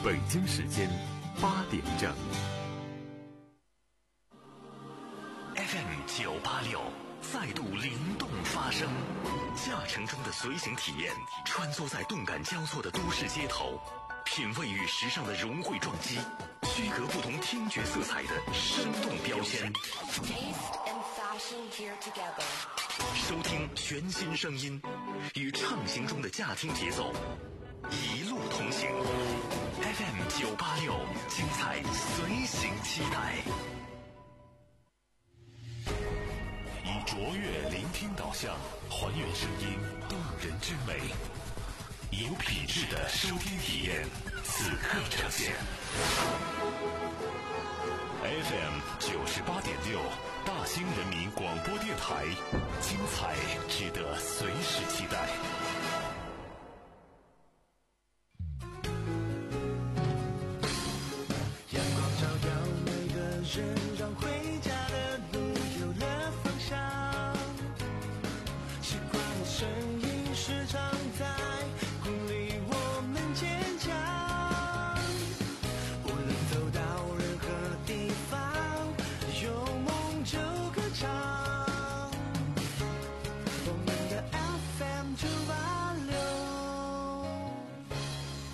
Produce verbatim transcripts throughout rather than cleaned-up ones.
北京时间八点整。 F M 九八六再度灵动发声，驾乘中的随行体验，穿梭在动感交错的都市街头，品味与时尚的融汇撞击，区隔不同听觉色彩的生动标签。收听全新声音，与畅行中的驾听节奏，一路同行。F M 九八六，精彩随行期待。以卓越聆听导向，还原声音动人之美，有品质的收听体验，此刻呈现。F M 九十八点六，大兴人民广播电台，精彩值得随时期待。 阳光照耀每个人，让回家的路有了方向。习惯的声音时常在鼓励我们坚强。无论走到任何地方，有梦就歌唱。我们的 F M 九八六。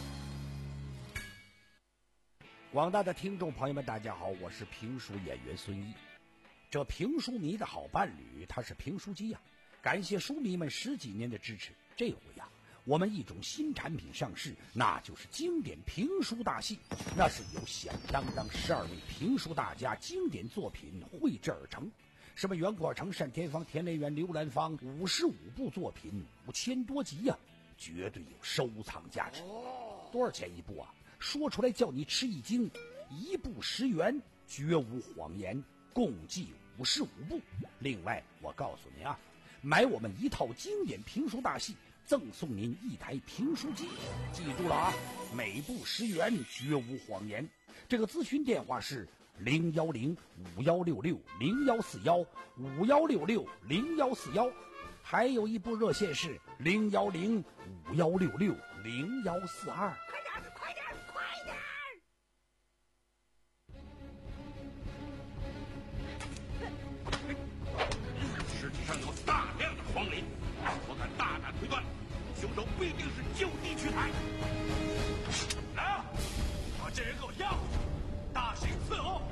广大的听众朋友们，大家好，我是评书演员孙一。这评书迷的好伴侣，他是评书机呀、啊。感谢书迷们十几年的支持，这回呀、啊，我们一种新产品上市，那就是经典评书大戏。那是由响当当十二位评书大家经典作品绘制而成，什么袁国成、单田芳、田连元、刘兰芳，五十五部作品，五千多集呀、啊，绝对有收藏价值。多少钱一部啊？说出来叫你吃一惊，一部十元，绝无谎言，共计五十五部。另外，我告诉你啊，买我们一套经典评书大戏，赠送您一台评书机。记住了啊，每部十元，绝无谎言。这个咨询电话是零幺零五幺六六零幺四幺五幺六六零幺四幺，还有一部热线是零幺零五幺六六零幺四二。 快点，快点，快点！ 尸体上有大量的黄磷，我敢大胆推断，凶手必定是就地取材。来啊，把这人给我押回去，大刑伺候。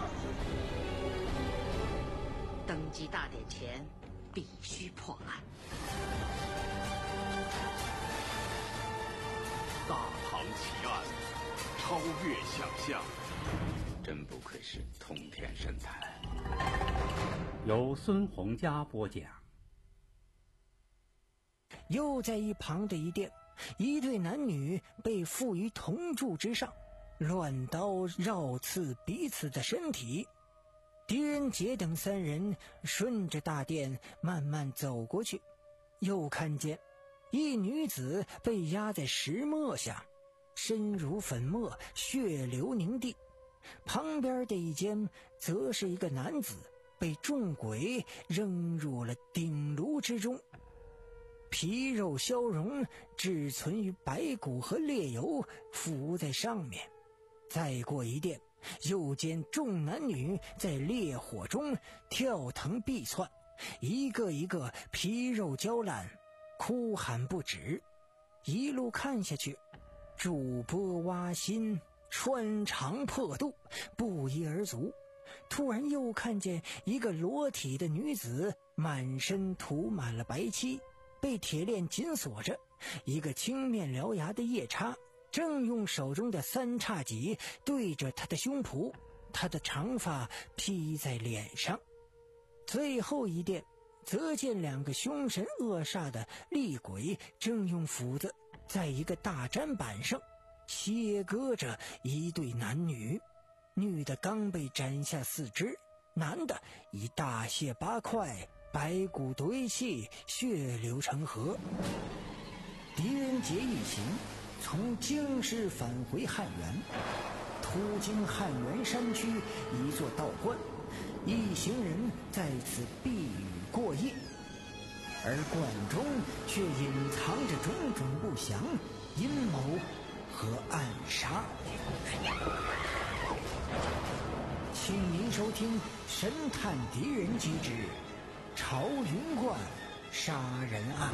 登基大典前必须破案。 大唐奇案，超越想象， 真不愧是通天神探。 由孙洪佳播讲。 又在一旁的一殿，一对男女被缚于铜柱之上，乱刀绕刺彼此的身体。狄仁杰等三人顺着大殿慢慢走过去，又看见一女子被压在石磨下，身如粉末，血流凝地。旁边的一间则是一个男子被众鬼扔入了鼎炉之中，皮肉消融，只存于白骨和烈油浮在上面。再过一殿，又见众男女在烈火中跳腾避窜，一个一个皮肉焦烂，哭喊不止。一路看下去，筑波挖心，穿肠破肚，不一而足。突然又看见一个裸体的女子，满身涂满了白漆，被铁链紧锁着。一个青面獠牙的夜叉正用手中的三叉戟对着他的胸脯，他的长发披在脸上。最后一殿则见两个凶神恶煞的厉鬼正用斧子在一个大砧板上切割着一对男女，女的刚被斩下四肢，男的已大卸八块，白骨堆砌，血流成河。狄仁杰一行从京师返回汉源，途经汉源山区一座道观，一行人在此避雨过夜，而观中却隐藏着种种不祥阴谋和暗杀。请您收听《神探狄仁杰之朝云观杀人案》。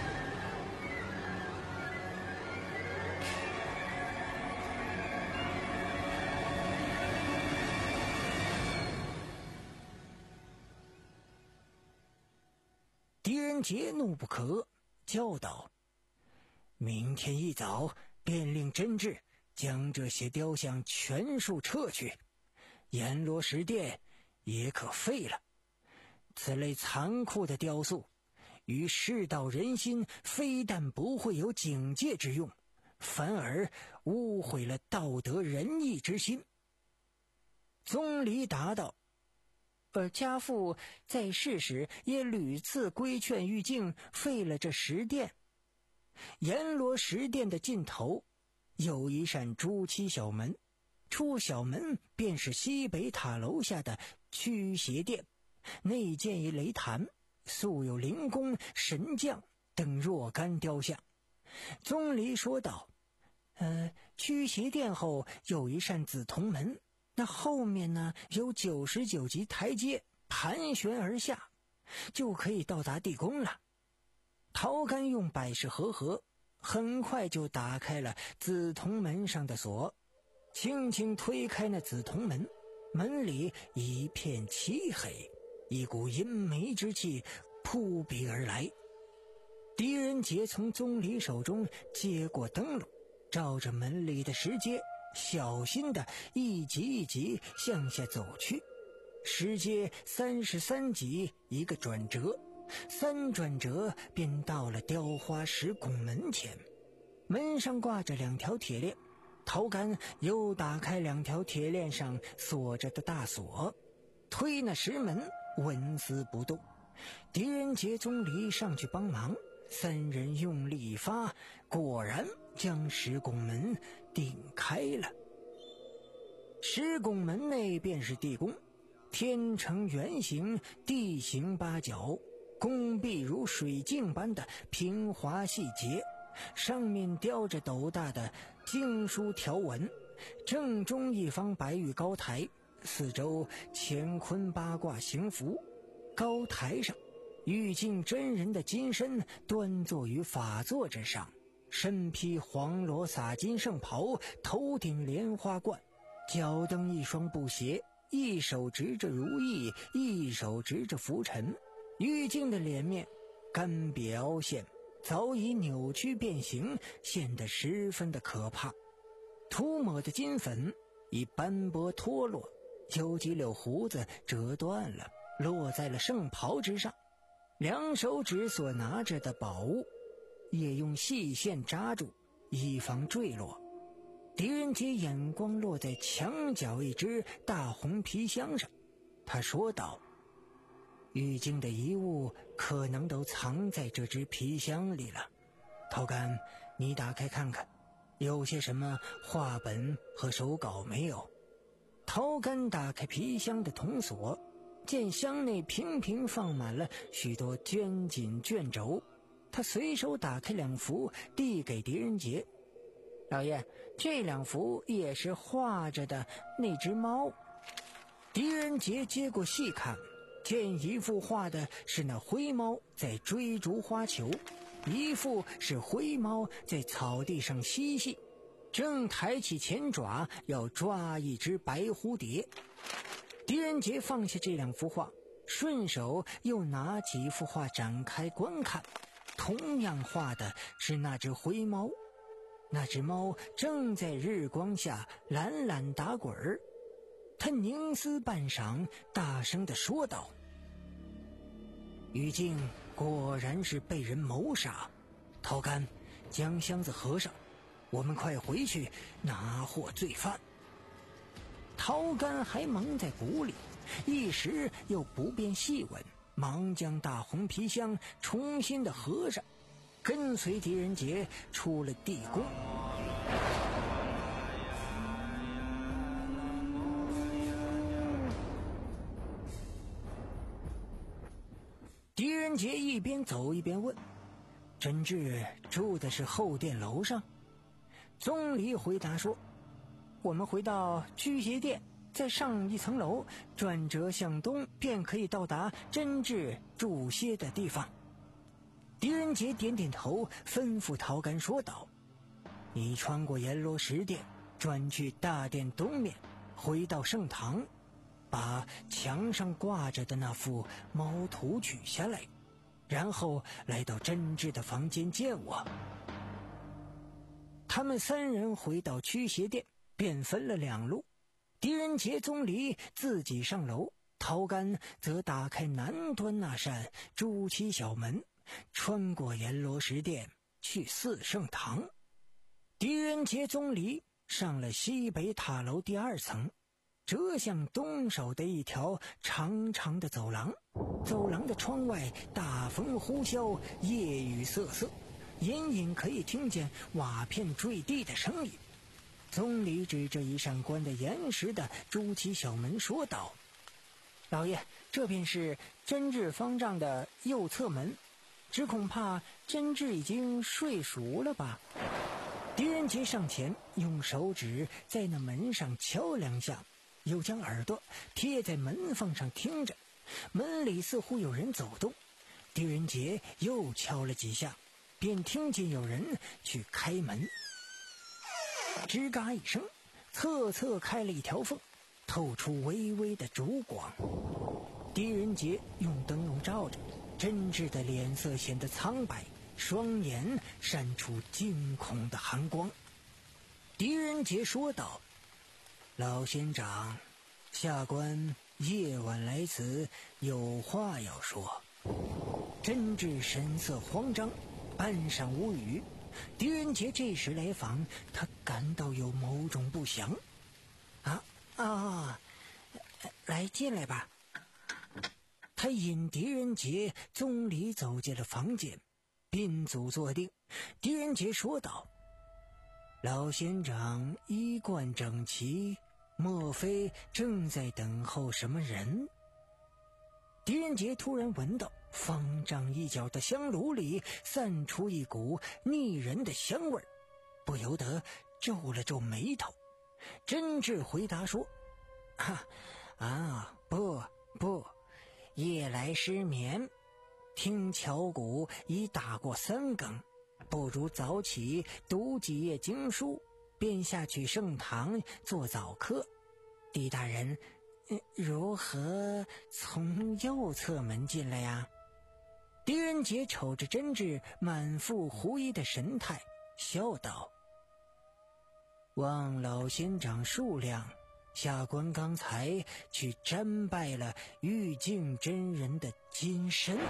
狄仁杰怒不可，叫道：“明天一早便令真治将这些雕像全数撤去，阎罗石殿也可废了。此类残酷的雕塑与世道人心非但不会有警戒之用，反而污毁了道德仁义之心。”宗理答道：“而家父在世时也屡次规劝玉净废了这石殿。阎罗石殿的尽头有一扇朱漆小门，出小门便是西北塔楼下的驱邪殿，内建一雷坛，素有灵公、神将等若干雕像。”宗理说道：“呃，驱邪殿后有一扇紫铜门，那后面呢有九十九级台阶盘旋而下，就可以到达地宫了。”陶干用百事合合，很快就打开了紫铜门上的锁，轻轻推开那紫铜门，门里一片漆黑，一股阴霾之气扑鼻而来。狄仁杰从宗理手中接过灯笼，照着门里的石阶小心地一级一级向下走去。石阶三十三级一个转折，三转折便到了雕花石拱门前。门上挂着两条铁链，陶干又打开两条铁链上锁着的大锁，推那石门纹丝不动。狄仁杰、宗理上去帮忙，三人用力一发，果然将石拱门顶开了。石拱门内便是地宫，天呈圆形，地形八角，宫壁如水镜般的平滑细节，上面雕着斗大的经书条纹，正中一方白玉高台，四周乾坤八卦行符。高台上玉净真人的金身端坐于法座之上，身披黄罗洒金圣袍，头顶莲花冠，脚蹬一双布鞋，一手执着如意，一手执着拂尘。玉净的脸面干瘪凹陷，早已扭曲变形，显得十分的可怕。涂抹的金粉已斑驳脱落，有几绺胡子折断了，落在了圣袍之上。两手指所拿着的宝物也用细线扎住，以防坠落。狄仁杰眼光落在墙角一只大红皮箱上，他说道：“玉净的遗物可能都藏在这只皮箱里了。陶干，你打开看看，有些什么画本和手稿没有？”陶干打开皮箱的铜锁，见箱内平平放满了许多绢锦卷轴，他随手打开两幅，递给狄仁杰：“老爷，这两幅也是画着的那只猫。”狄仁杰接过细看，见一幅画的是那灰猫在追逐花球，一幅是灰猫在草地上嬉戏，正抬起前爪要抓一只白蝴蝶。狄仁杰放下这两幅画，顺手又拿起一幅画展开观看，同样画的是那只灰猫。那只猫正在日光下懒懒打滚儿，他凝思半晌，大声地说道：“玉净果然是被人谋杀。陶干，将箱子合上，我们快回去拿获罪犯。”陶干还蒙在鼓里，一时又不便细问，忙将大红皮箱重新的合上，跟随狄仁杰出了地宫。狄仁杰一边走一边问：“真治住的是后殿楼上？” 宗离回答说：我们回到驱邪殿，再上一层楼，转折向东，便可以到达真治驻歇的地方。狄仁杰点点头，吩咐陶干说道：你穿过阎罗石殿，转去大殿东面，回到圣堂，把墙上挂着的那幅猫图取下来，然后来到真治的房间见我。他们三人回到驱邪殿，便分了两路。狄仁杰、宗离自己上楼，陶干则打开南端那扇朱漆小门，穿过阎罗石殿去四圣堂。狄仁杰、宗离上了西北塔楼第二层，折向东首的一条长长的走廊。走廊的窗外大风呼啸，夜雨瑟瑟，隐隐可以听见瓦片坠地的声音。宗离指着一扇关的严实的朱漆小门说道：老爷，这便是真治方丈的右侧门，只恐怕真治已经睡熟了吧。狄仁杰上前用手指在那门上敲两下，又将耳朵贴在门缝上听着，门里似乎有人走动。狄仁杰又敲了几下，便听见有人去开门。吱嘎一声，侧侧开了一条缝，透出微微的烛光。狄仁杰用灯笼照着，真挚的脸色显得苍白，双眼闪出惊恐的寒光。狄仁杰说道：老仙长，下官夜晚来此，有话要说。真挚神色慌张，半晌无语。狄仁杰这时来访，他感到有某种不祥。啊啊，来进来吧。他引狄仁杰、宗离走进了房间，宾足坐定。狄仁杰说道：老仙长衣冠整齐，莫非正在等候什么人？狄仁杰突然闻到方丈一角的香炉里散出一股腻人的香味，不由得皱了皱眉头。真治回答说：啊啊，不不，夜来失眠，听巧鼓已打过三更，不如早起读几页经书，便下去圣堂做早课。狄大人如何从右侧门进来呀？狄仁杰瞅着真治满腹狐疑的神态，笑道：望老仙长数量，下官刚才去瞻拜了玉净真人的金身。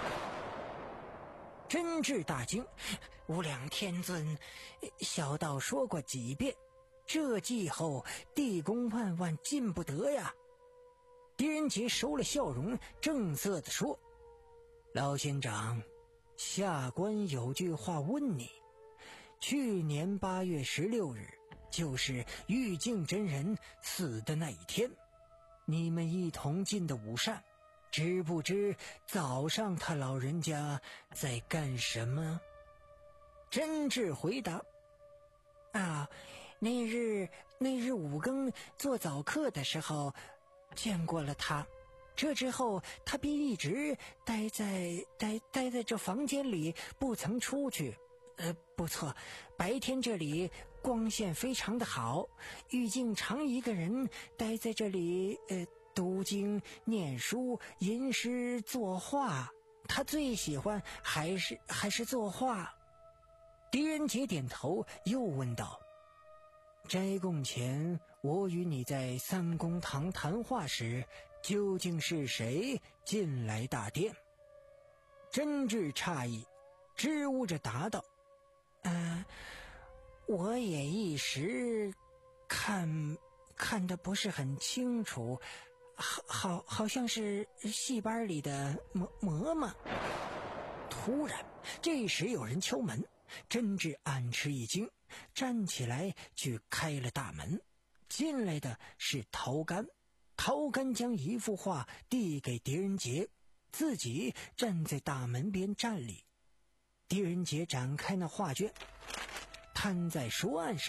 真治大惊：无量天尊，小道说过几遍，这计后地宫万万进不得呀。狄仁杰收了笑容，正色地说：老仙长，下官有句话问你。去年八月十六日，就是玉净真人死的那一天，你们一同进的午膳，知不知早上他老人家在干什么？真治回答：啊，那日那日五更做早课的时候见过了他，这之后他便一直待在待待在这房间里，不曾出去。呃，不错，白天这里光线非常的好，玉净常一个人待在这里，呃，读经、念书、吟诗、作画。他最喜欢还是还是作画。狄仁杰点头，又问道：斋供前，我与你在三公堂谈话时，究竟是谁进来大殿？真治诧异，支吾着答道：呃，我也一时看看得不是很清楚，好好好像是戏班里的嬷嬷嬷。突然，这时有人敲门，真治暗吃一惊，站起来去开了大门。进来的是陶干，陶干将一幅画递给狄仁杰，自己站在大门边站立。狄仁杰展开那画卷，摊在书案上，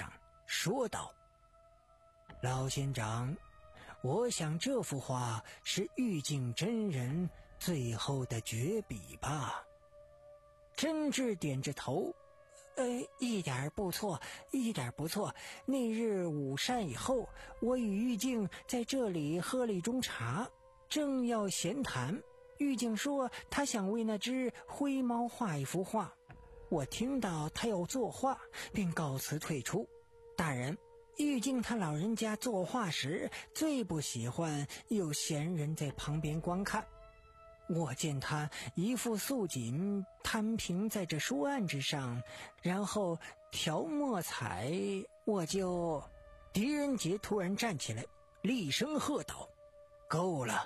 说道：老仙长，我想这幅画是玉净真人最后的绝笔吧？真挚点着头，呃，一点不错，一点不错。那日午膳以后，我与玉净在这里喝了一盅茶，正要闲谈，玉净说他想为那只灰猫画一幅画。我听到他要作画，便告辞退出。大人，玉净他老人家作画时最不喜欢有闲人在旁边观看。我见他一副素锦摊平在这书案之上，然后调墨彩，我就……狄仁杰突然站起来，厉声喝道：够了！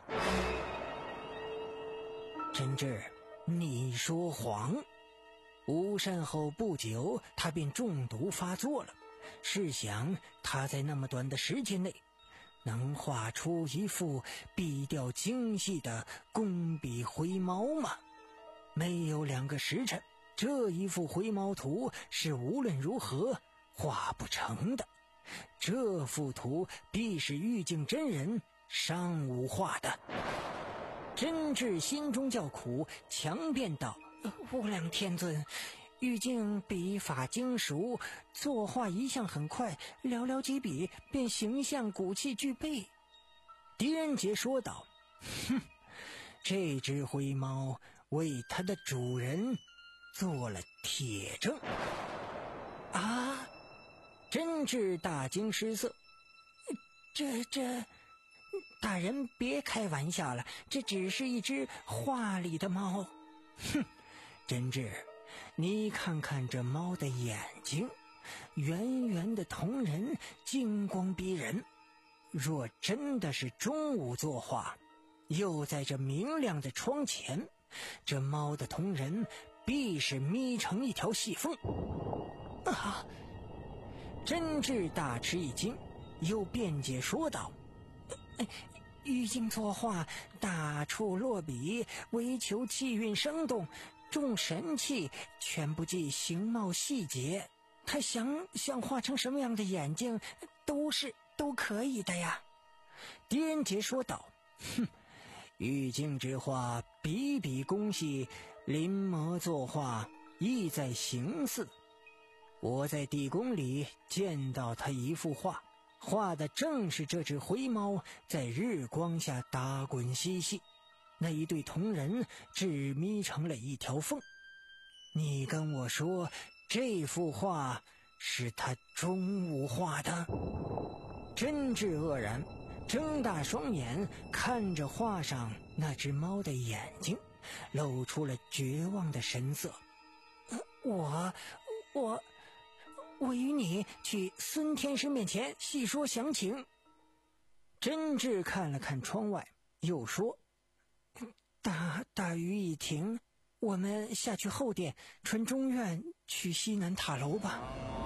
真挚，你说谎！午膳后不久，他便中毒发作了。试想，他在那么短的时间内能画出一幅笔调精细的工笔灰猫吗？没有两个时辰，这一幅灰猫图是无论如何画不成的。这幅图必是玉净真人上午画的。真挚心中叫苦，强辩道：无量天尊，玉净笔法精熟，作画一向很快，寥寥几笔便形象骨气俱备。狄仁杰说道：哼，这只灰猫为它的主人做了铁证。啊！真挚大惊失色，这这大人别开玩笑了，这只是一只画里的猫。哼，真挚，你看看这猫的眼睛，圆圆的瞳仁，金光逼人。若真的是中午作画，又在这明亮的窗前，这猫的瞳仁必是眯成一条细缝。啊！真挚大吃一惊，又辩解说道：玉净作画大处落笔，唯求气韵生动，重神气，全不计形貌细节。他想想画成什么样的眼睛，都是都可以的呀。狄仁杰说道：哼，玉净之画笔笔工细，临摹作画意在形似。我在地宫里见到他一幅画，画的正是这只灰猫在日光下打滚嬉戏，那一对瞳仁只眯成了一条缝。你跟我说这幅画是他中午画的？真挚愕然，睁大双眼看着画上那只猫的眼睛，露出了绝望的神色。呃、我我我与你去孙天师面前细说详情。真挚看了看窗外，又说：大大雨已停，我们下去后殿传中院去西南塔楼吧。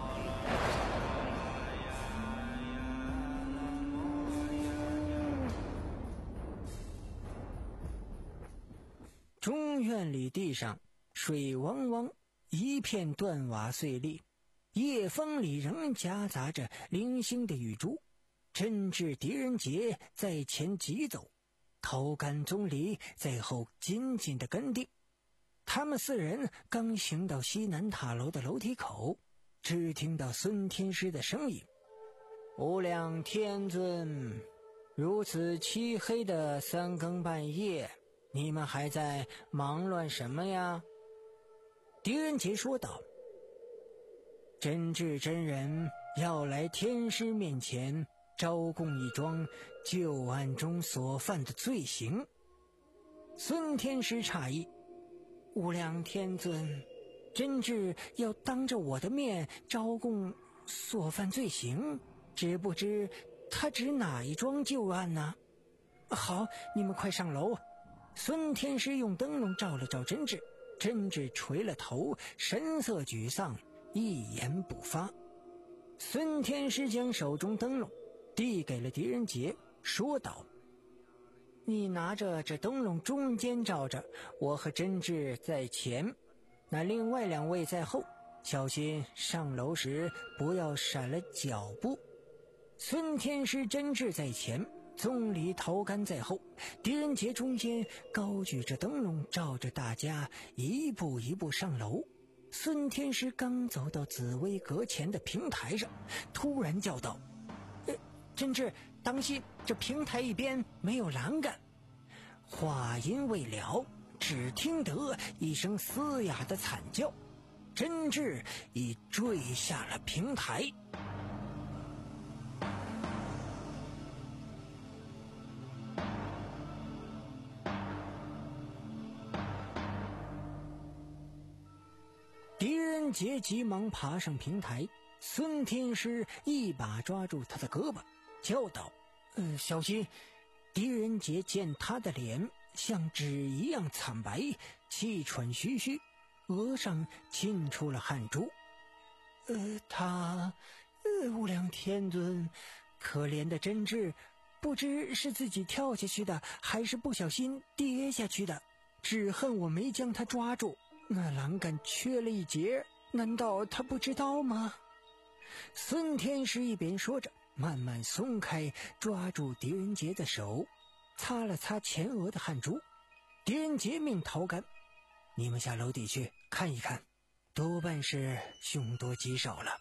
中院里地上水汪汪，一片断瓦碎裂，夜风里仍夹杂着零星的雨珠。真挚狄仁杰在前急走，头干宗离在后紧紧地跟定。他们四人刚行到西南塔楼的楼梯口，只听到孙天师的声音：无量天尊，如此漆黑的三更半夜，你们还在忙乱什么呀？狄仁杰说道：真挚真人要来天师面前招供一桩旧案中所犯的罪行。孙天师诧异：无量天尊，真挚要当着我的面招供所犯罪行，只不知他指哪一桩旧案呢？好，你们快上楼。孙天师用灯笼照了照真挚，真挚垂了头，神色沮丧，一言不发。孙天师将手中灯笼递给了狄仁杰，说道：你拿着这灯笼中间照着，我和真挚在前，那另外两位在后， 小心上楼时不要闪了脚步。孙天师真挚在前，宗理陶干在后，狄仁杰中间高举着灯笼，照着大家一步一步上楼。孙天师刚走到紫薇阁前的平台上，突然叫道：呃，真挚，当心，这平台一边没有栏杆。话音未了，只听得一声嘶哑的惨叫，真挚已坠下了平台。狄仁杰急忙爬上平台，孙天师一把抓住他的胳膊，叫道：呃，小心！狄仁杰见他的脸像纸一样惨白，气喘吁吁，额上沁出了汗珠。呃，他，呃，无量天尊，可怜的真挚，不知是自己跳下去的，还是不小心跌下去的，只恨我没将他抓住。那栏杆缺了一截，难道他不知道吗？孙天师一边说着，慢慢松开抓住狄仁杰的手，擦了擦前额的汗珠。狄仁杰命陶干：你们下楼底去看一看，多半是凶多吉少了。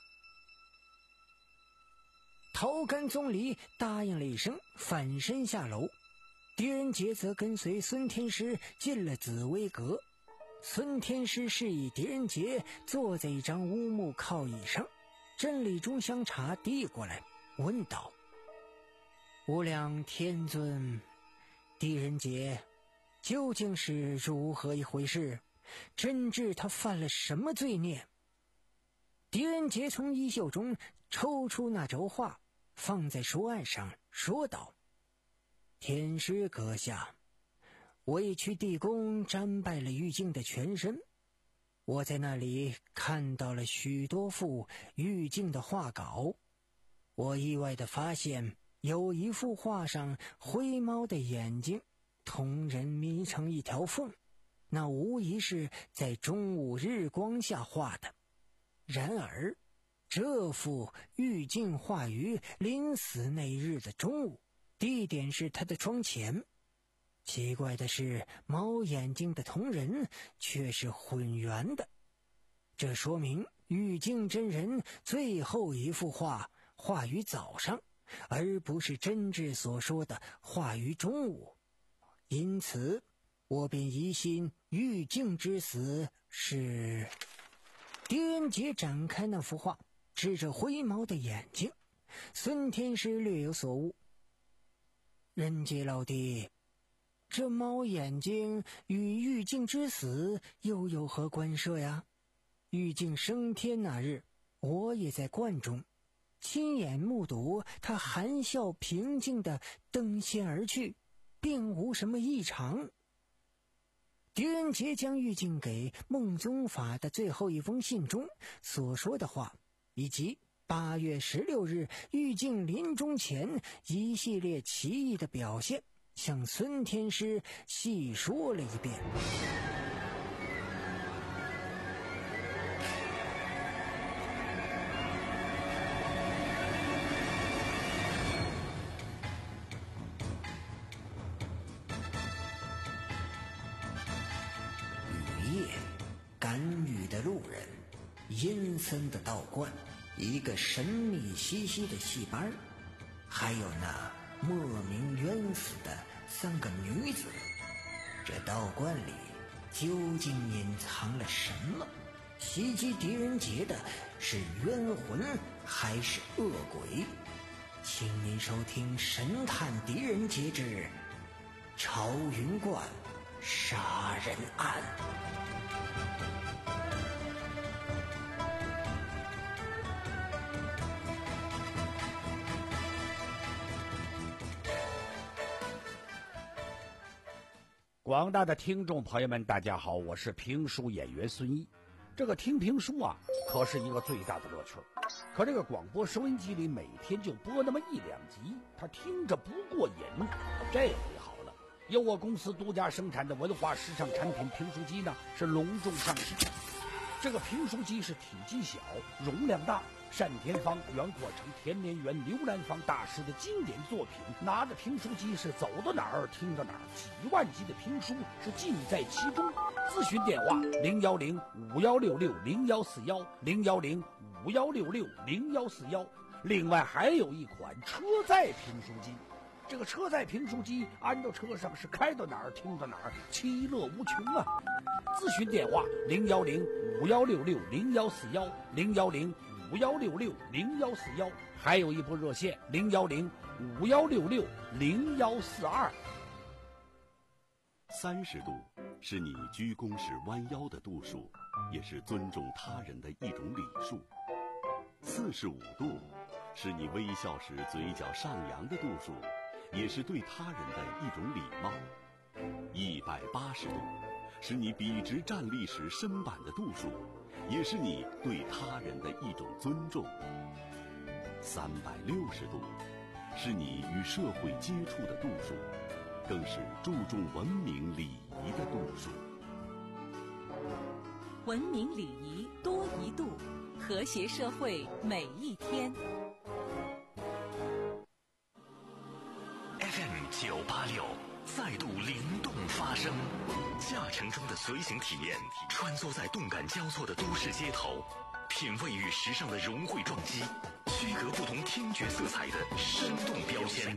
陶干宗理答应了一声，反身下楼。狄仁杰则跟随孙天师进了紫薇阁。孙天师示意狄仁杰坐在一张乌木靠椅上，斟了一盅香茶递过来，问道：无量天尊，狄仁杰究竟是如何一回事？真挚他犯了什么罪孽？狄仁杰从衣袖中抽出那轴画，放在书案上，说道：天师阁下，我去地宫瞻拜了玉净的全身，我在那里看到了许多幅玉净的画稿。我意外地发现，有一幅画上灰猫的眼睛同人眯成一条缝，那无疑是在中午日光下画的。然而这幅玉净画于临死那日的中午，地点是他的窗前。奇怪的是，猫眼睛的同人却是混圆的，这说明玉净真人最后一幅画画于早上，而不是真挚所说的画于中午。因此我便疑心玉净之死是……狄仁杰展开那幅画，指着灰猫的眼睛。孙天师略有所悟：仁杰老弟，这猫眼睛与玉净之死又有何关涉呀？玉净升天那日，我也在观中，亲眼目睹他含笑平静地登仙而去，并无什么异常。狄仁杰将玉净给孟宗法的最后一封信中所说的话，以及八月十六日玉净临终前一系列奇异的表现，向孙天师细说了一遍。雨夜，赶雨的路人，阴森的道观，一个神秘兮兮的戏班，还有那莫名冤死的三个女子。这道观里究竟隐藏了什么？袭击狄仁杰的是冤魂还是恶鬼？请您收听《神探狄仁杰之朝云观杀人案》。 广大的听众朋友们，大家好，我是评书演员孙一。这个听评书啊，可是一个最大的乐趣。可这个广播收音机里每天就播那么一两集，他听着不过瘾。这回好了，由我公司独家生产的文化时尚产品评书机呢，是隆重上市。 这个评书机是体积小，容量大，单田芳、袁阔成、田连元、刘兰芳大师的经典作品，拿着评书机是走到哪儿听到哪儿，几万集的评书是尽在其中。咨询电话零幺零五幺六六零幺四幺零幺零五幺六六零幺四幺。另外还有一款车载评书机，这个车载评书机安到车上是开到哪儿听到哪儿，其乐无穷啊！咨询电话零幺零五幺六六零幺四幺零幺零五幺六六零幺四幺，还有一部热线零幺零五幺六六零幺四二。 三十度是你鞠躬时弯腰的度数，也是尊重他人的一种礼数。四十五度是你微笑时嘴角上扬的度数，也是对他人的一种礼貌。一百八十度是你笔直站立时身板的度数，也是你对他人的一种尊重。三百六十度是你与社会接触的度数，更是注重文明礼仪的度数。 文明礼仪多一度，和谐社会每一天。 F M 九八六再度灵动发声，驾乘中的随行体验，穿梭在动感交错的都市街头，品味与时尚的融汇撞击，区隔不同听觉色彩的生动标签。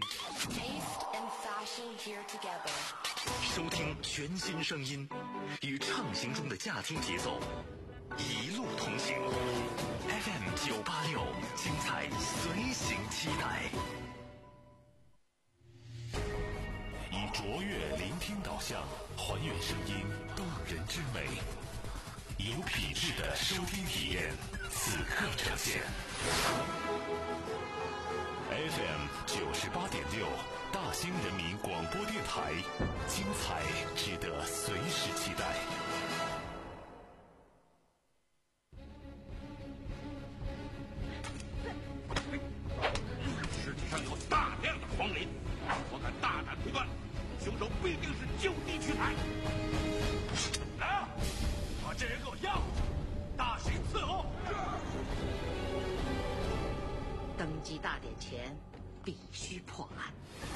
收听全新声音，与畅行中的驾听节奏，一路同行。F M 九八六，精彩随行期待。以卓越聆听导向，还原声音动人之美，有品质的收听体验，此刻呈现。F M 九十八点六，大兴人民广播电台，精彩值得随时期待。 尸体上有大量的黄磷，我敢大胆推断，凶手必定是就地取材。来啊，把这人给我押回去，大刑伺候。 登基大典前必须破案。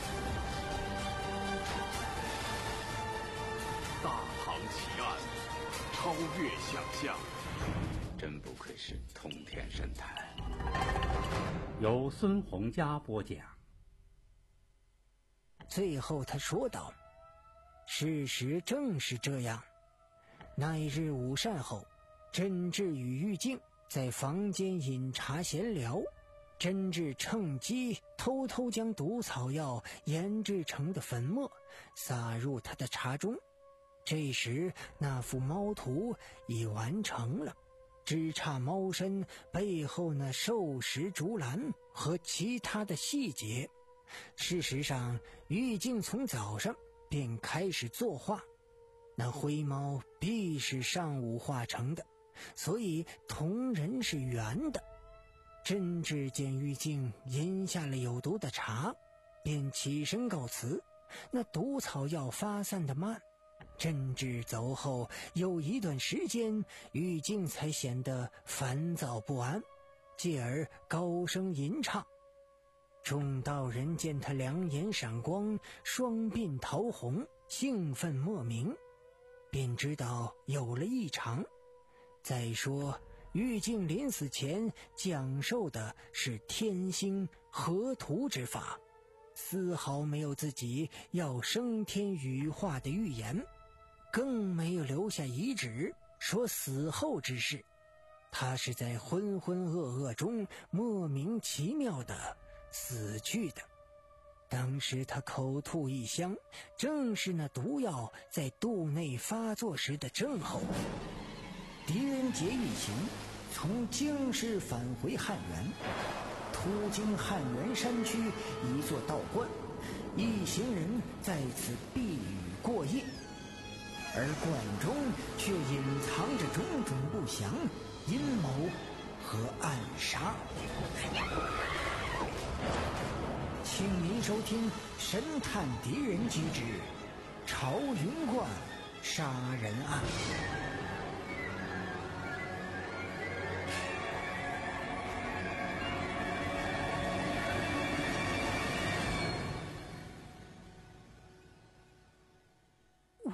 大唐奇案，超越想象。 真不愧是通天神探。 由孙洪佳播讲。 最后他说道：事实正是这样。那一日午膳后，甄志与玉静在房间饮茶闲聊，甄志趁机偷偷将毒草药研制成的粉末撒入他的茶中。这时那幅猫图已完成了，只差猫身背后那兽食竹篮和其他的细节。事实上，玉静从早上便开始作画，那灰猫必是上午画成的，所以瞳仁是圆的。甄志见玉静饮下了有毒的茶，便起身告辞。那毒草药发散得慢，甄志走后有一段时间，玉静才显得烦躁不安，继而高声吟唱。众道人见他两眼闪光，双鬓桃红，兴奋莫名，便知道有了异常。再说玉静临死前讲授的是天星合图之法，丝毫没有自己要升天羽化的预言，更没有留下遗旨说死后之事。他是在浑浑噩噩中莫名其妙的死去的。当时他口吐异香，正是那毒药在肚内发作时的症候。狄仁杰一行从京师返回汉源，途经汉源山区一座道观，一行人在此避雨过夜，而观中却隐藏着种种不祥阴谋和暗杀。请您收听神探狄仁杰之朝云观杀人案。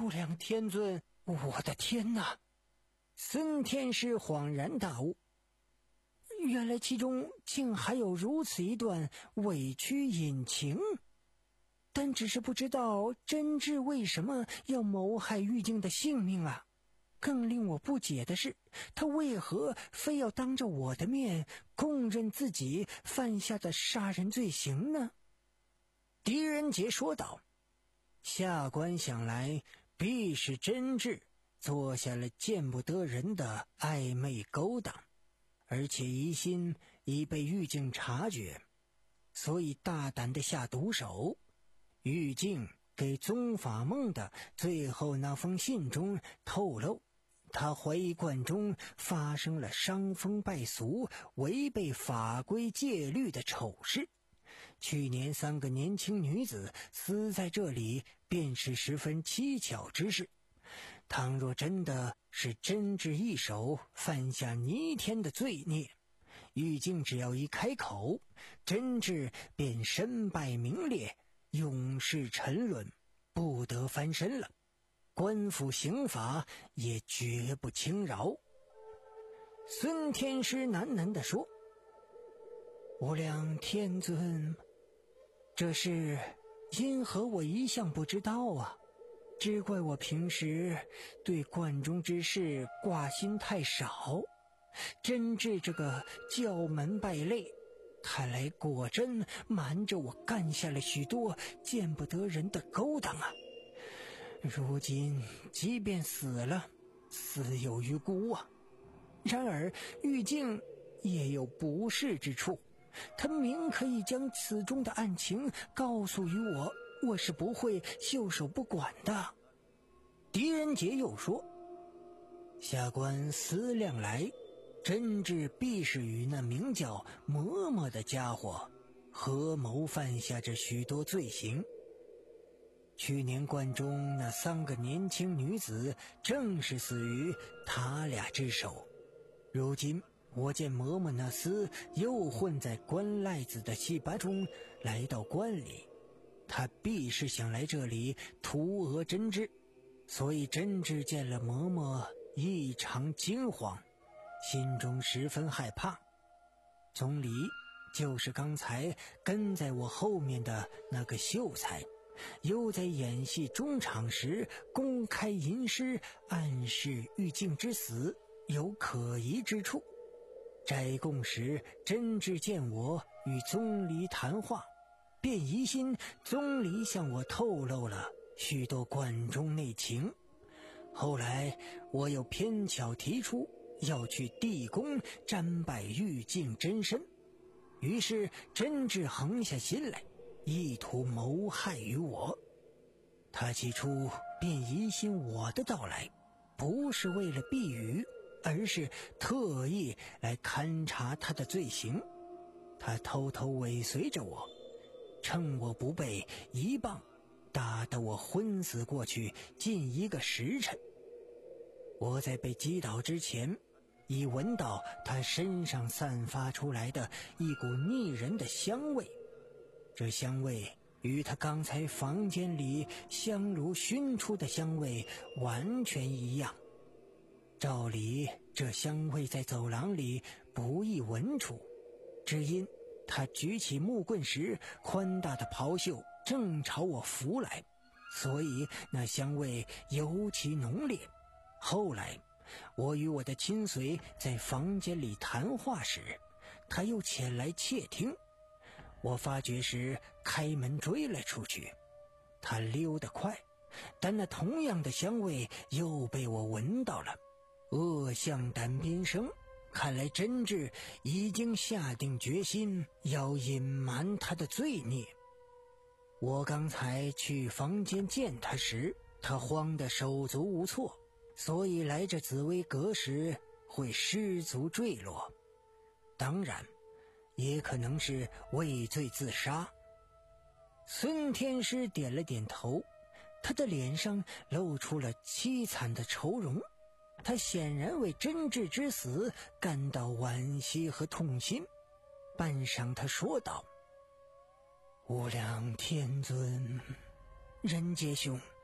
无量天尊，我的天哪！孙天师恍然大悟，原来其中竟还有如此一段委屈隐情。但只是不知道真挚为什么要谋害玉净的性命啊！更令我不解的是，他为何非要当着我的面供认自己犯下的杀人罪行呢？狄仁杰说道：下官想来，必是真挚做下了见不得人的暧昧勾当，而且疑心已被玉净察觉，所以大胆地下毒手。玉净给宗法梦的最后那封信中透露，他怀疑观中发生了伤风败俗、违背法规戒律的丑事。去年三个年轻女子死在这里，便是十分蹊跷之事。倘若真的是真挚一手犯下弥天的罪孽，玉净只要一开口，真挚便身败名裂，永世沉沦，不得翻身了。官府刑罚也绝不轻饶。孙天师喃喃地说：无量天尊，这事因何我一向不知道啊？只怪我平时对观中之事挂心太少，真挚这个教门败类，看来果真瞒着我干下了许多见不得人的勾当啊！如今即便死了，死有余辜啊。然而玉净也有不是之处，他明可以将此中的案情告诉于我，我是不会袖手不管的。狄仁杰又说：下官思量来，真挚必是与那名叫嬷嬷的家伙合谋犯下这许多罪行。去年观中那三个年轻女子正是死于他俩之手，如今我见嬷嬷那厮又混在关赖子的戏班中来到关里，他必是想来这里图讹真挚，所以真挚见了嬷嬷异常惊慌，心中十分害怕。总理就是刚才跟在我后面的那个秀才，又在演戏中场时公开吟诗暗示玉净之死有可疑之处。斋供时真挚见我与宗离谈话，便疑心宗离向我透露了许多关中内情。后来我又偏巧提出要去地宫瞻拜玉净真身，于是真挚横下心来，意图谋害于我。他起初便疑心我的到来不是为了避雨，而是特意来勘察他的罪行。他偷偷尾随着我，趁我不备，一棒打得我昏死过去近一个时辰。我在被击倒之前，已闻到他身上散发出来的一股腻人的香味，这香味与他刚才房间里香炉熏出的香味完全一样。照理这香味在走廊里不易闻出，只因他举起木棍时宽大的袍袖正朝我拂来，所以那香味尤其浓烈。后来我与我的亲随在房间里谈话时，他又前来窃听，我发觉时开门追了出去。他溜得快，但那同样的香味又被我闻到了。恶向胆边生，看来真挚已经下定决心要隐瞒他的罪孽。我刚才去房间见他时，他慌得手足无措，所以来这紫薇阁时会失足坠落，当然也可能是畏罪自杀。孙天师点了点头，他的脸上露出了凄惨的愁容，他显然为真挚之死感到惋惜和痛心。半晌他说道：无量天尊，仁杰兄，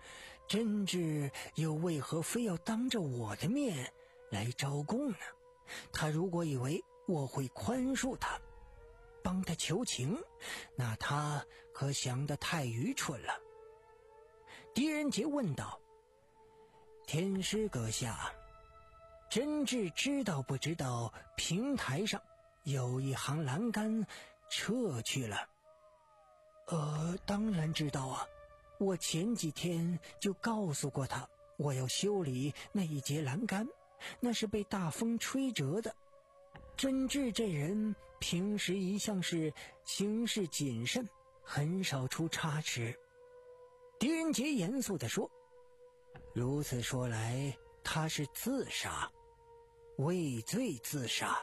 真挚又为何非要当着我的面来招供呢？他如果以为我会宽恕他，帮他求情，那他可想得太愚蠢了。狄仁杰问道：天师阁下，真挚知道不知道平台上有一行栏杆撤去了？呃，当然知道啊，我前几天就告诉过他，我要修理那一节栏杆，那是被大风吹折的。真挚这人平时一向是行事谨慎，很少出差池。狄仁杰严肃地说：如此说来，他是自杀，畏罪自杀。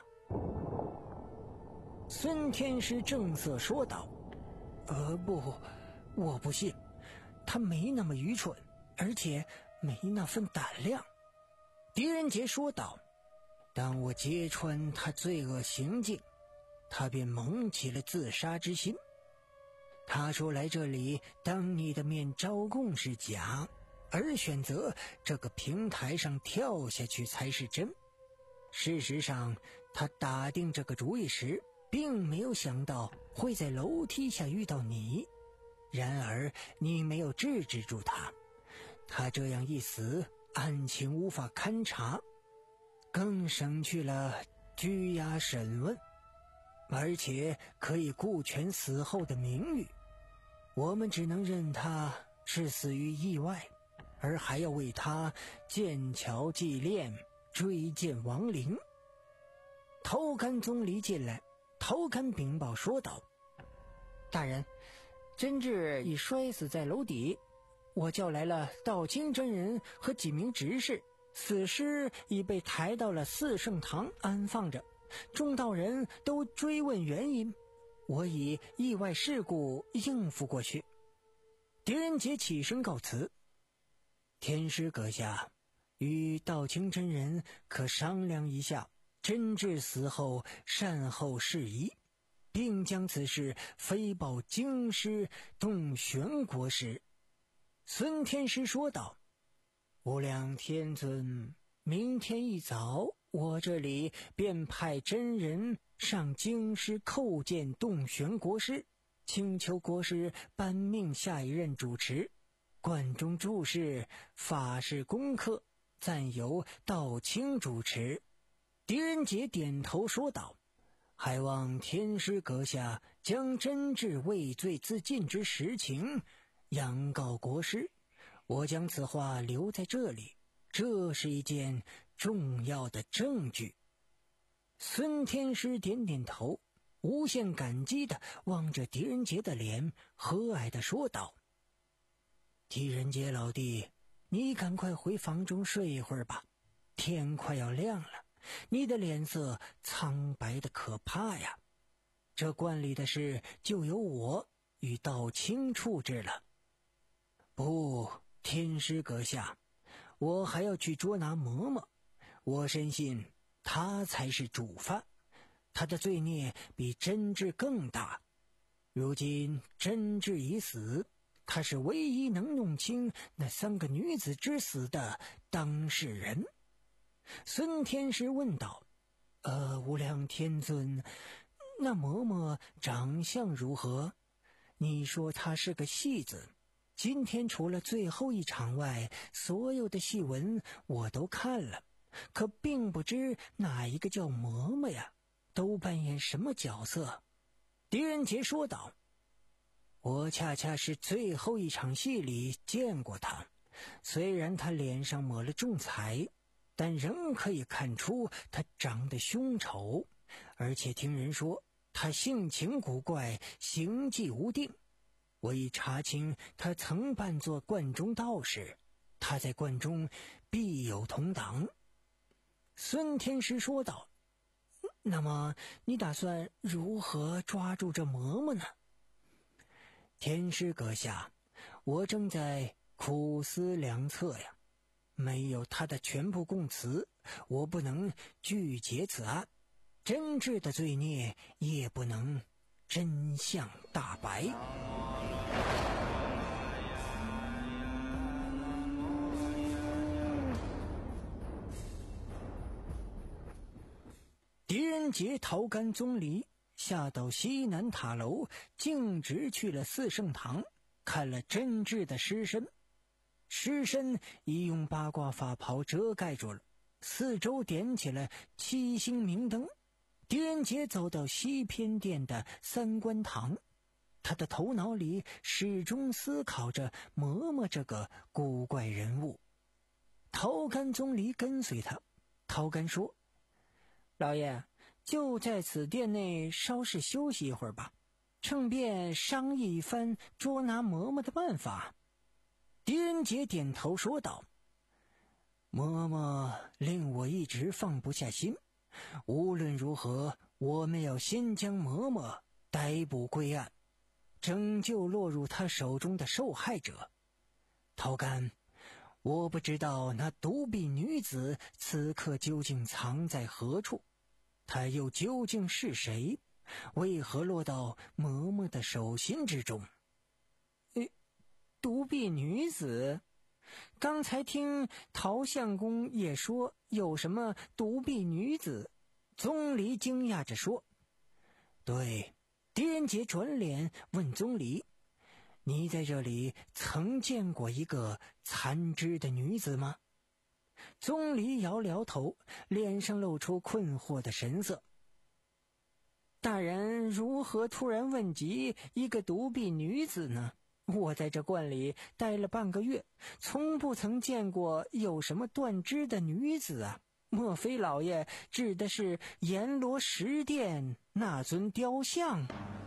孙天师正色说道：呃不，我不信，他没那么愚蠢，而且没那份胆量。狄仁杰说道：当我揭穿他罪恶行径，他便萌起了自杀之心。他说来这里当你的面招供是假，而选择这个平台上跳下去才是真。事实上，他打定这个主意时，并没有想到会在楼梯下遇到你，然而你没有制止住他，他这样一死，案情无法勘查，更省去了拘押审问，而且可以顾全死后的名誉。我们只能认他是死于意外，而还要为他建桥祭炼，追荐亡灵。头干宗离进来，头干禀报说道：大人，真挚已摔死在楼底，我叫来了道清真人和几名执事，死尸已被抬到了四圣堂安放着，众道人都追问原因，我以意外事故应付过去。狄仁杰起身告辞：天师阁下，与道清真人可商量一下真挚死后善后事宜，并将此事飞报京师洞玄国师。孙天师说道：无量天尊，明天一早我这里便派真人上京师叩见洞玄国师，请求国师颁命下一任主持，观中注释法事功课暂由道清主持。狄仁杰点头说道：还望天师阁下将真挚畏罪自尽之实情扬告国师，我将此话留在这里，这是一件重要的证据。孙天师点点头，无限感激地望着狄仁杰的脸，和蔼地说道：狄仁杰老弟，你赶快回房中睡一会儿吧，天快要亮了，你的脸色苍白的可怕呀，这观里的事就由我与道清处置了。不，天师阁下，我还要去捉拿嬷嬷，我深信他才是主犯，他的罪孽比真挚更大。如今真挚已死，他是唯一能弄清那三个女子之死的当事人。孙天师问道：呃，无量天尊，那嬷嬷长相如何？你说她是个戏子，今天除了最后一场外，所有的戏文我都看了，可并不知哪一个叫嬷嬷呀，都扮演什么角色？狄仁杰说道：我恰恰是最后一场戏里见过她，虽然她脸上抹了重彩，但仍可以看出她长得凶丑，而且听人说她性情古怪，行迹无定。我已查清她曾扮作观中道士，她在观中必有同党。孙天师说道：那么你打算如何抓住这嬷嬷呢？天师阁下，我正在苦思良策呀，没有他的全部供词，我不能拒结此案，真挚的罪孽也不能真相大白。 杰、陶干、宗离下到西南塔楼，径直去了四圣堂，看了真挚的尸身。尸身已用八卦法袍遮盖住了，四周点起了七星明灯。狄仁杰走到西偏殿的三官堂，他的头脑里始终思考着嬷嬷这个古怪人物。陶干、宗离跟随他。陶干说：老爷，就在此殿内稍事休息一会儿吧，趁便商议一番捉拿嬷嬷的办法。狄仁杰点头说道：嬷嬷令我一直放不下心，无论如何，我们要先将嬷嬷逮捕归案，拯救落入他手中的受害者。陶干，我不知道那独臂女子此刻究竟藏在何处，她又究竟是谁？为何落到嬷嬷的手心之中？诶，独臂女子？刚才听陶相公也说有什么独臂女子。宗离惊讶着说：对。狄仁杰转脸问宗离：你在这里曾见过一个残肢的女子吗？宗离摇摇头，脸上露出困惑的神色。大人如何突然问及一个独臂女子呢？我在这观里待了半个月，从不曾见过有什么断肢的女子啊！莫非老爷指的是阎罗石殿那尊雕像？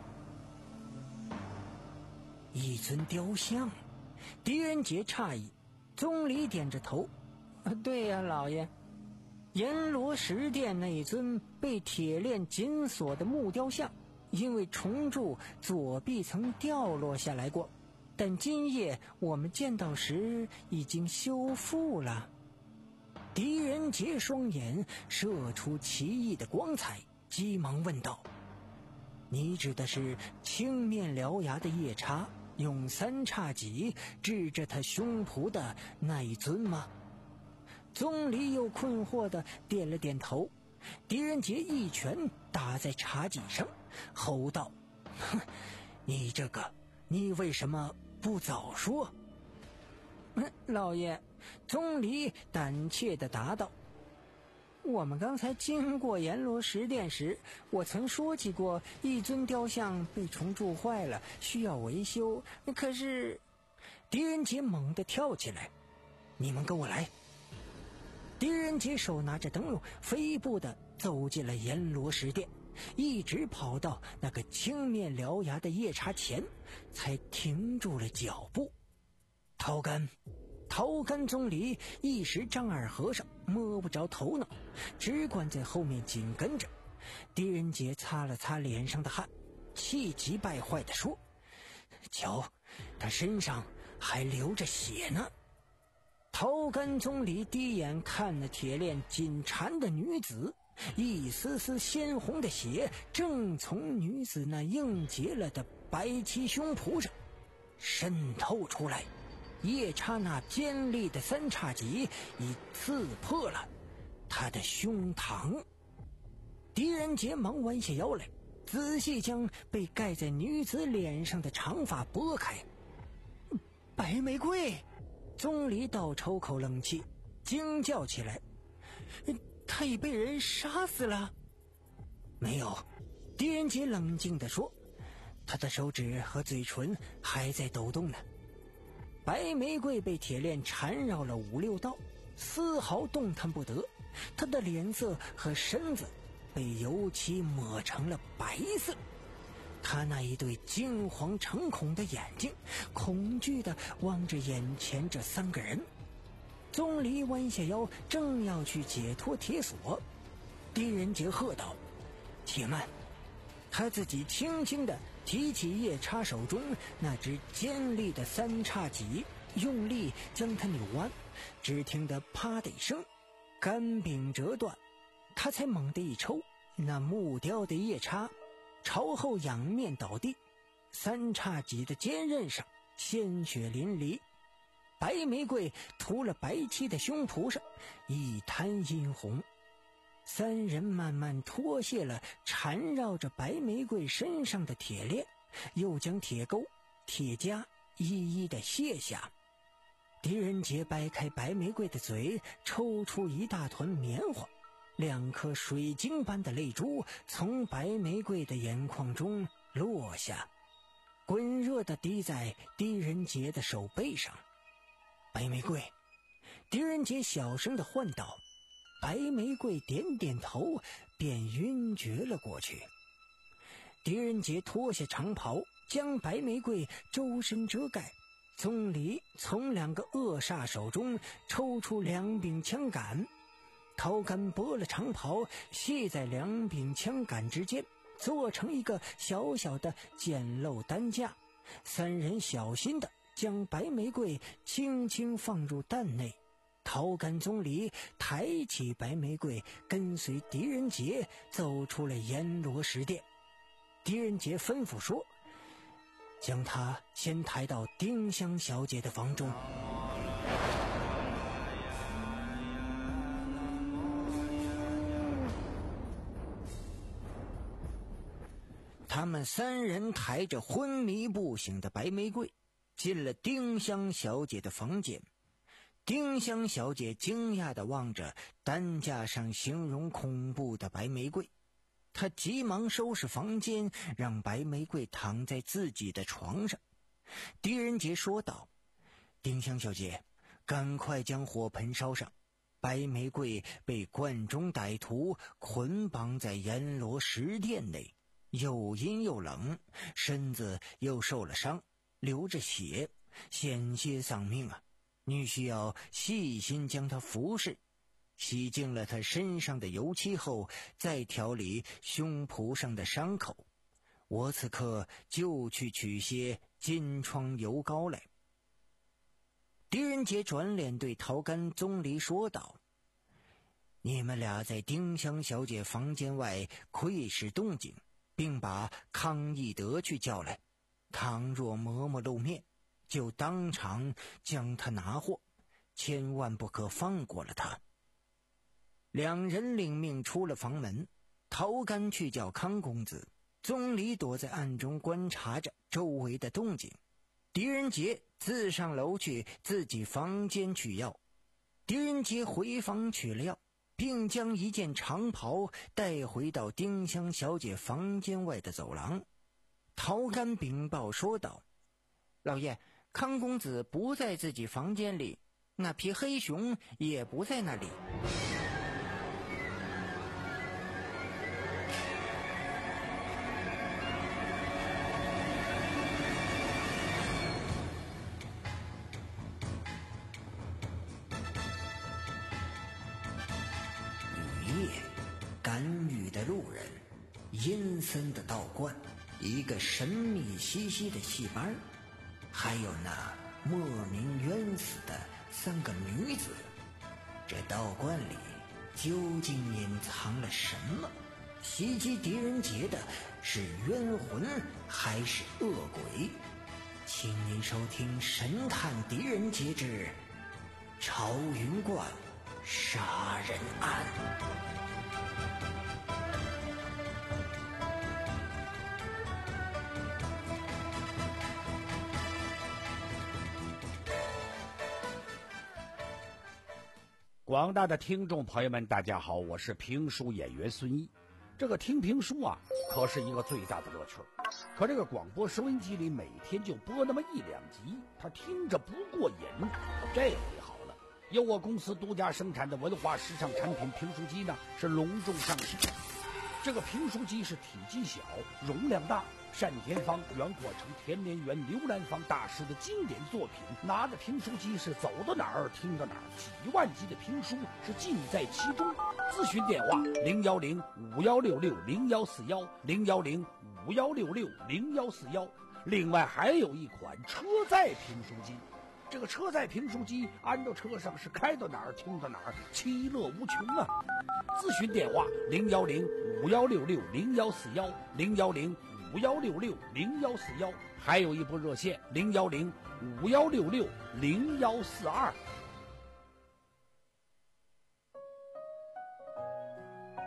一尊雕像？狄仁杰诧异。宗离点着头：对呀、啊，老爷，阎罗石殿那一尊被铁链紧锁的木雕像，因为重铸左臂曾掉落下来过，但今夜我们见到时已经修复了。狄仁杰双眼射出奇异的光彩，急忙问道：你指的是青面獠牙的夜叉用三叉戟指着他胸脯的那一尊吗？宗离又困惑地点了点头。狄仁杰一拳打在茶几上，吼道：哼，你这个，你为什么不早说？老爷，宗离胆怯地答道：我们刚才经过阎罗石殿时，我曾说起过一尊雕像被虫蛀坏了，需要维修。可是……狄仁杰猛地跳起来：你们跟我来！狄仁杰手拿着灯笼，飞步地走进了阎罗石殿，一直跑到那个青面獠牙的夜叉前，才停住了脚步。陶干陶干宗离一时丈二和尚，摸不着头脑，只管在后面紧跟着。狄仁杰擦了擦脸上的汗，气急败坏地说：瞧，他身上还流着血呢。陶干宗离低眼看了铁链紧缠的女子，一丝丝鲜红的血正从女子那硬结了的白皙胸脯上渗透出来。夜叉那尖利的三叉戟已刺破了他的胸膛。狄仁杰忙弯下腰来，仔细将被盖在女子脸上的长发拨开。白玫瑰！宗离倒抽口冷气，惊叫起来：他已被人杀死了？没有，狄仁杰冷静地说，他的手指和嘴唇还在抖动呢。白玫瑰被铁链缠绕了五六道，丝毫动弹不得，她的脸色和身子被油漆抹成了白色。她那一对惊惶诚恐的眼睛恐惧地望着眼前这三个人。宗离弯下腰，正要去解脱铁锁，狄仁杰喝道：且慢！他自己轻轻地提起夜叉手中那只尖利的三叉戟，用力将它扭弯，只听得啪的一声，杆柄折断。他才猛地一抽，那木雕的夜叉朝后仰面倒地，三叉戟的尖刃上鲜血淋漓，白玫瑰涂了白漆的胸脯上一滩殷红。 三人慢慢脱卸了缠绕着白玫瑰身上的铁链，又将铁钩、铁夹一一的卸下。狄仁杰掰开白玫瑰的嘴，抽出一大团棉花，两颗水晶般的泪珠从白玫瑰的眼眶中落下，滚热地滴在狄仁杰的手背上。白玫瑰，狄仁杰小声地唤道。白玫瑰点点头，便晕厥了过去。狄仁杰脱下长袍，将白玫瑰周身遮盖。宗离从两个恶煞手中抽出两柄枪杆，陶干剥了长袍，系在两柄枪杆之间，做成一个小小的简陋担架。三人小心地将白玫瑰轻轻放入担内。陶干宗离抬起白玫瑰，跟随狄仁杰走出了阎罗石殿。狄仁杰吩咐说，将他先抬到丁香小姐的房中。他们三人抬着昏迷不醒的白玫瑰进了丁香小姐的房间。丁香小姐惊讶地望着担架上形容恐怖的白玫瑰，她急忙收拾房间，让白玫瑰躺在自己的床上。狄仁杰说道，丁香小姐，赶快将火盆烧上。白玫瑰被关中歹徒捆绑在阎罗石殿内，又阴又冷，身子又受了伤，流着血，险些丧命啊！你需要细心将它服侍，洗净了它身上的油漆后，再调理胸脯上的伤口。我此刻就去取些金疮油膏来。狄仁杰转脸对陶干宗离说道，你们俩在丁香小姐房间外窥视动静，并把康义德去叫来，倘若嬷嬷露面，就当场将他拿获，千万不可放过了他。两人领命出了房门，陶干去叫康公子，宗离躲在暗中观察着周围的动静。狄仁杰自上楼去自己房间取药。狄仁杰回房取了药，并将一件长袍带回到丁香小姐房间外的走廊。陶干禀报说道，老爷，康公子不在自己房间里，那匹黑熊也不在那里。雨夜，干预的路人，阴森的道观，一个神秘兮兮的戏班，还有那莫名冤死的三个女子。这道观里究竟隐藏了什么？袭击狄仁杰的是冤魂还是恶鬼？请您收听《神探狄仁杰之朝云观杀人案》。 广大的听众朋友们，大家好，我是评书演员孙一。这个听评书啊，可是一个最大的乐趣。可这个广播收音机里每天就播那么一两集，他听着不过瘾。这回好了，由我公司独家生产的文化时尚产品评书机呢，是隆重上市。这个评书机是体积小，容量大，单田芳、袁国成、田连元、刘兰芳大师的经典作品。拿着评书机是走到哪儿听到哪儿，几万集的评书是尽在其中。咨询电话零幺零五幺六六零幺四幺零幺零五幺六六零幺四幺。另外还有一款车载评书机。这个车载评书机安到车上是开到哪儿听到哪儿，其乐无穷啊！咨询电话零幺零五幺六六零幺四幺零幺零五幺六六零幺四幺，还有一部热线零幺零五幺六六零幺四二。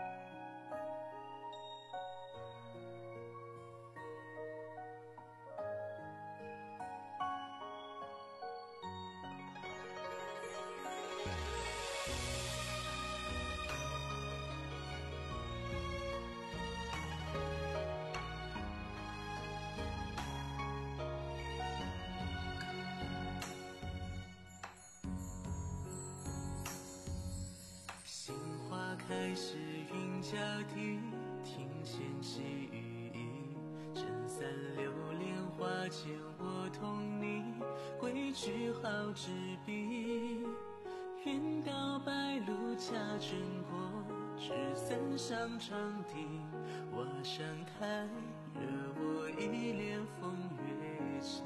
来时云脚地，庭前细雨意。撑伞流连花间，我同你归去好纸笔。愿到白露恰正过，纸伞上长堤。瓦上台，惹我一脸风月情。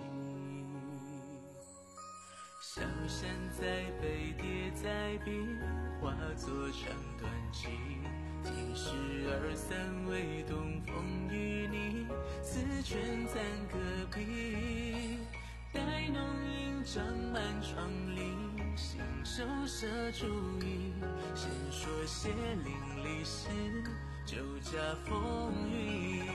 小山在北，蝶在壁，化作长短句。听时而散，为东风与你，此卷暂隔壁。待浓荫长满窗棂，信手摄竹影。先说血淋漓时，就加风雨。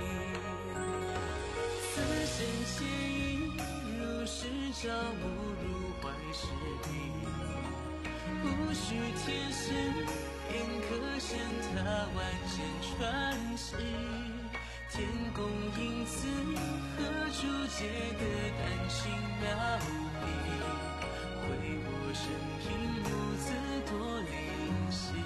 此生惬意，如是朝暮入怀时笔。不须天时，便可升他万千传奇。天公因此，何处皆得丹青妙笔？毁我生平无字多灵犀。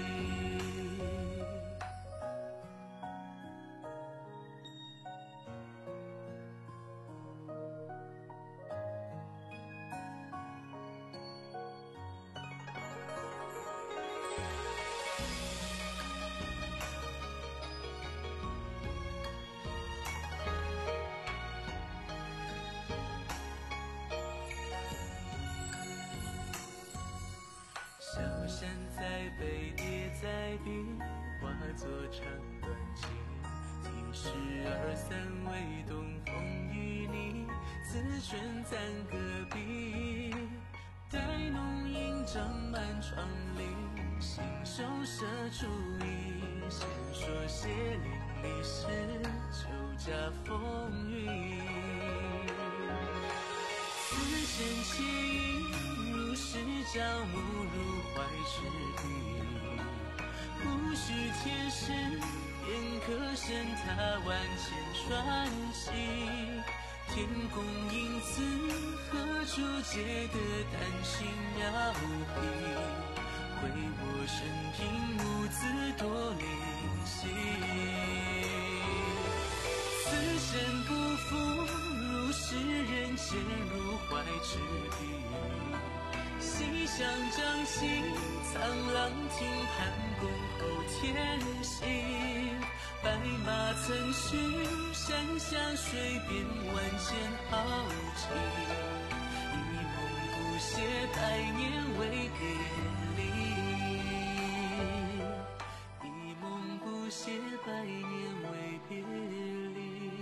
小山在北，蝶在壁，化作长短句。听时而散，为东风与你，此卷暂隔壁。待浓荫长满窗棂，信手摄竹影。先说血淋漓时，就加风雨。此生惬意，如是朝暮入怀时笔。不须天时，便可升他万千传奇。天公因此，何处皆得丹青妙笔？毁我生平无字多灵犀。此生不负，如是人间入怀之笔。西厢将倾，苍狼听盘恭候天行。白马曾须，山下水边万千豪情。一梦不歇，百年为别离。一梦不歇，百年为别离。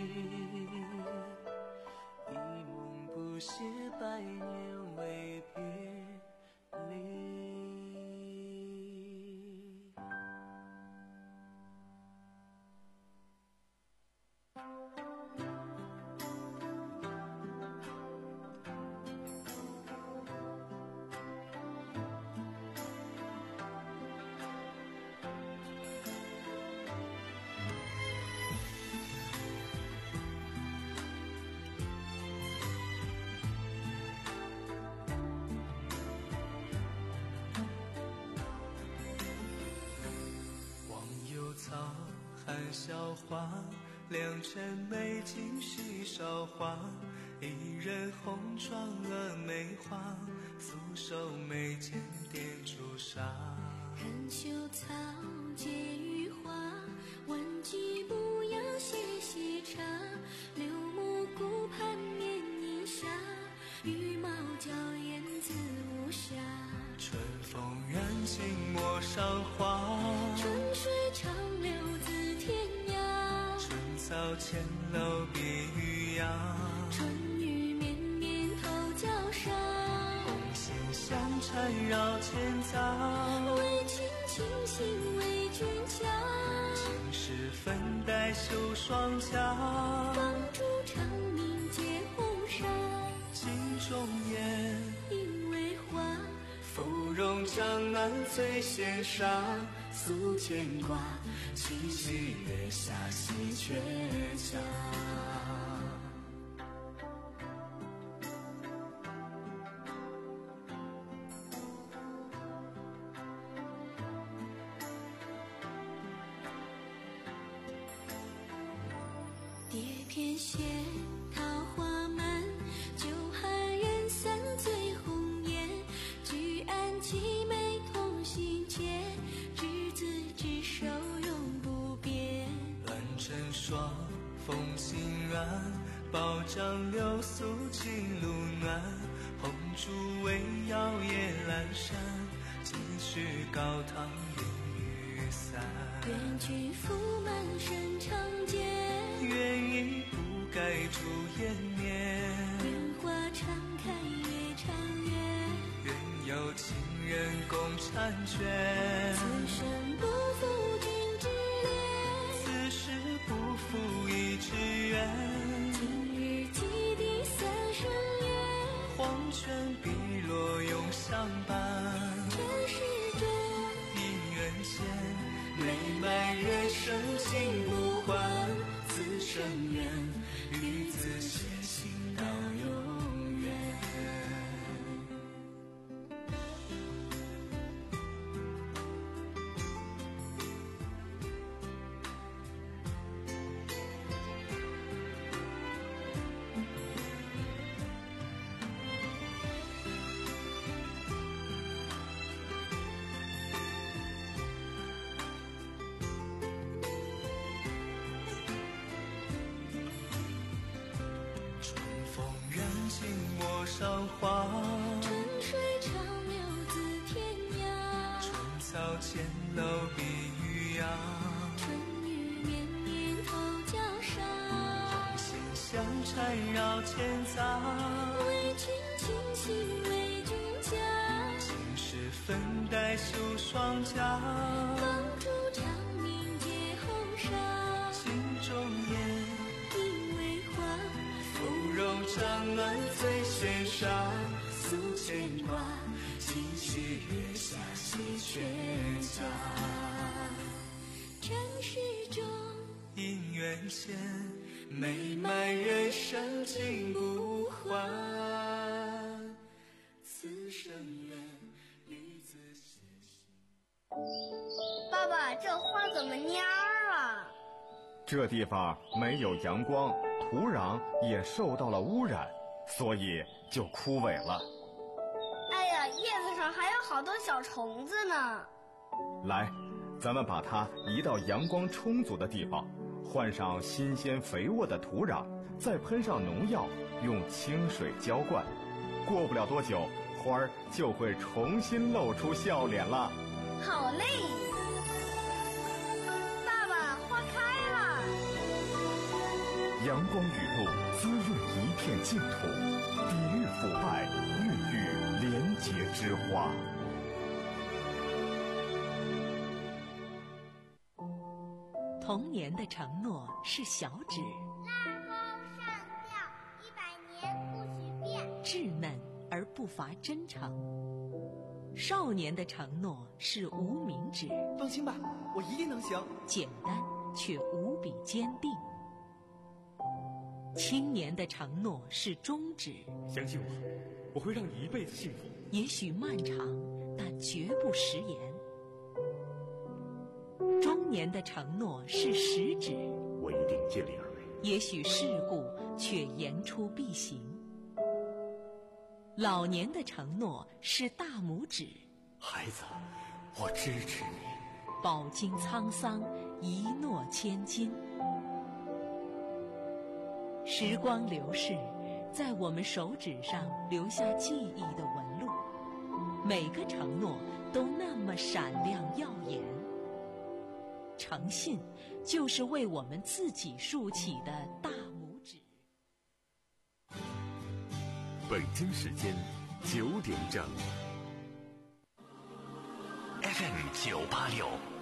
一梦不歇，百年为别离。草含笑话，良辰美景续韶华。一人红妆蛾眉花，素手眉间点朱砂。 含羞草，结余花，闻鸡不要歇歇茶。柳木顾盼眠一下，羽毛娇艳自无暇。 春风远近陌上花， 春水长流自天涯。 春草千楼碧玉芽， 春雨绵绵透娇纱。 红线相缠绕千杂， 为君倾心为君嫁。 今时分带绣双颊， 放烛长明结红纱。 镜中烟， 因为花。 芙蓉江南最羡煞， 诉牵挂，七夕月下喜鹊家。 天闲，桃花满，酒酣人散醉红颜。举案齐眉同心结，执子之手永不变。 乱成霜，风轻软，宝帐流苏情路暖。红烛微摇夜阑珊，几许高堂烟雨散。 愿君福满身长剑， 愿意不改出延年。 愿花常开夜长圆， 愿有情人共婵娟。 此生不负君之恋， 此时不负一纸缘。 今日几地三生缘， 黄泉碧落永相伴。 这世中姻缘线，美满人生尽不换。此生愿与子偕行到永远。上花， 春水长流自天涯。 春草千楼碧玉芽， 春雨绵绵透江沙。 线香缠绕千杂， 为君倾心为君嫁。 今时粉黛绣双颊， 光烛长明结红纱。 心中烟， 因为花， 芙蓉帐暖醉轩上。诉牵挂，几许月下戏鹊家。 尘世中姻缘线，美满人生尽不换。此生愿与子偕行。 爸爸，这花怎么蔫儿了？ 这地方没有阳光，土壤也受到了污染，所以就枯萎了。 哎呀，叶子上还有好多小虫子呢。 来，咱们把它移到阳光充足的地方，换上新鲜肥沃的土壤，再喷上农药，用清水浇灌。过不了多久，花儿就会重新露出笑脸了。 好嘞！爸爸，花开了。 阳光雨露滋润一片净土，抵御腐败，孕育廉洁之花。 童年的承诺是小指， 拉钩上吊，一百年不许变。 稚嫩而不乏真诚。少年的承诺是无名指， 放心吧，我一定能行。 简单却无比坚定。青年的承诺是中指， 相信我，我会让你一辈子幸福。 也许漫长，但绝不食言。中年的承诺是食指， 我一定尽力而为。 也许世故，却言出必行。老年的承诺是大拇指， 孩子，我支持你。 饱经沧桑，一诺千金。时光流逝，在我们手指上留下记忆的纹路，每个承诺都那么闪亮耀眼。诚信就是为我们自己竖起的大拇指。 北京时间九点整 ，F M 九八六。